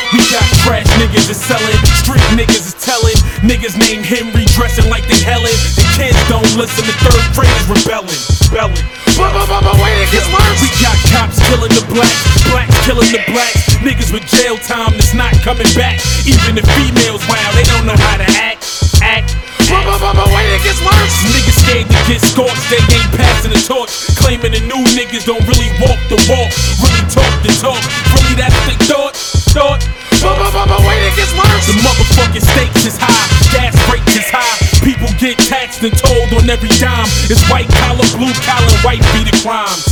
We got trash niggas is selling, street niggas is telling. Niggas named Henry dressing like they Helen. The kids don't listen, the third graders rebelling. Wait, it gets worse. We got cops killing the blacks, blacks killing the blacks. Niggas with jail time that's not coming back. Even the females, wow, they don't know how to act. Wait, it gets worse. Niggas scared to get scorched, they ain't passing the torch. Claiming the new niggas don't really walk the walk, really talk the talk. Really that's what they thought. Wait, it gets worse. The motherfucking stakes is high, gas rates is high. People get taxed and told on every dime. It's white collar, blue collar, white be the crimes.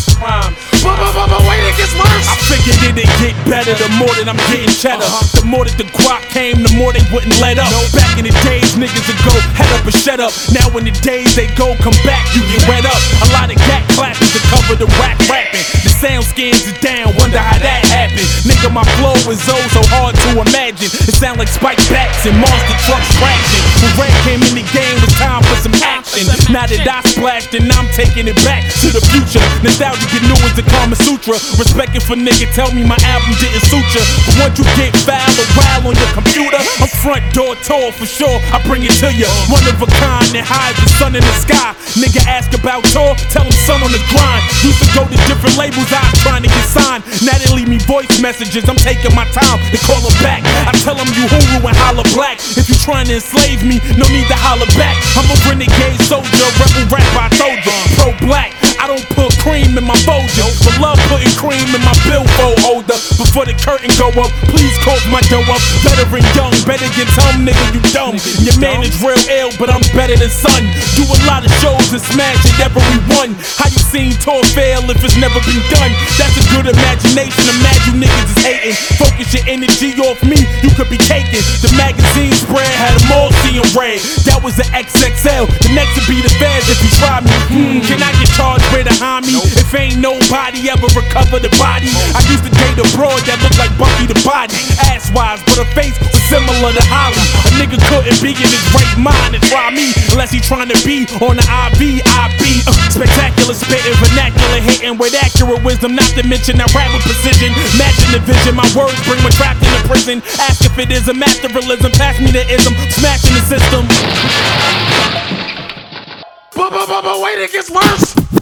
Wait, it gets worse. I figured it'd get better the more that I'm getting cheddar. The more that the guap came, the more they wouldn't let up. Back in the days, niggas would go head up and shut up. Now in the days they go come back, you get wet up. A lot of gat clappers to cover the whack rapping. The sound scans is down, wonder how that happened. Nigga, my flow is so hard to imagine. It sound like spike bats and monster trucks crashing. When Red came in the game, it was time for some action. Now that I splashed and I'm taking it back to the future. Nostalgia new as the Kama Sutra. Respecting for nigga, tell me my album didn't suit ya. But once you get foul or wild on your computer, I'm front door tall for sure, I bring it to ya. One of a kind that hides the sun in the sky. Nigga ask about tour, tell him son on the grind. Used to go to different labels, I was trying to get signed. Now they leave me voice messages, I'm taking my time to call them back. I tell them you Hulu and holla black. If you trying to enslave me, no need to holla back. I'm a renegade soldier, rebel rap I told ya. Pro black, I don't put cream in my Folger, but love putting cream in my billfold holder. Before the curtain go up, please coat my dough up. Veteran young, better get some nigga, you dumb. Your man is real ill, but I'm better than son. Do a lot of shows and smash it every one. How you seen tour fail if it's never been done? That's a good imagination, imagine you niggas is hating. Focus your energy off me, you could be taken. The magazine spread had them all seeing red. That was an XXL, the next would be the feds if you try me. Can I get charged with a homie? If ain't nobody ever recover the body. I used to date a broad that looked like Bucky the Body. Ass-wise, but her face was similar to Holly. A nigga couldn't be in his right mind and try me unless he trying to be on the IV. Spectacular spitting, vernacular hitting with accurate wisdom. Not to mention I rap with precision, matching the vision. My words bring me trapped in the prison. Ask if it is a masteralism, pass me the ism, smashing the system. Wait, it gets worse.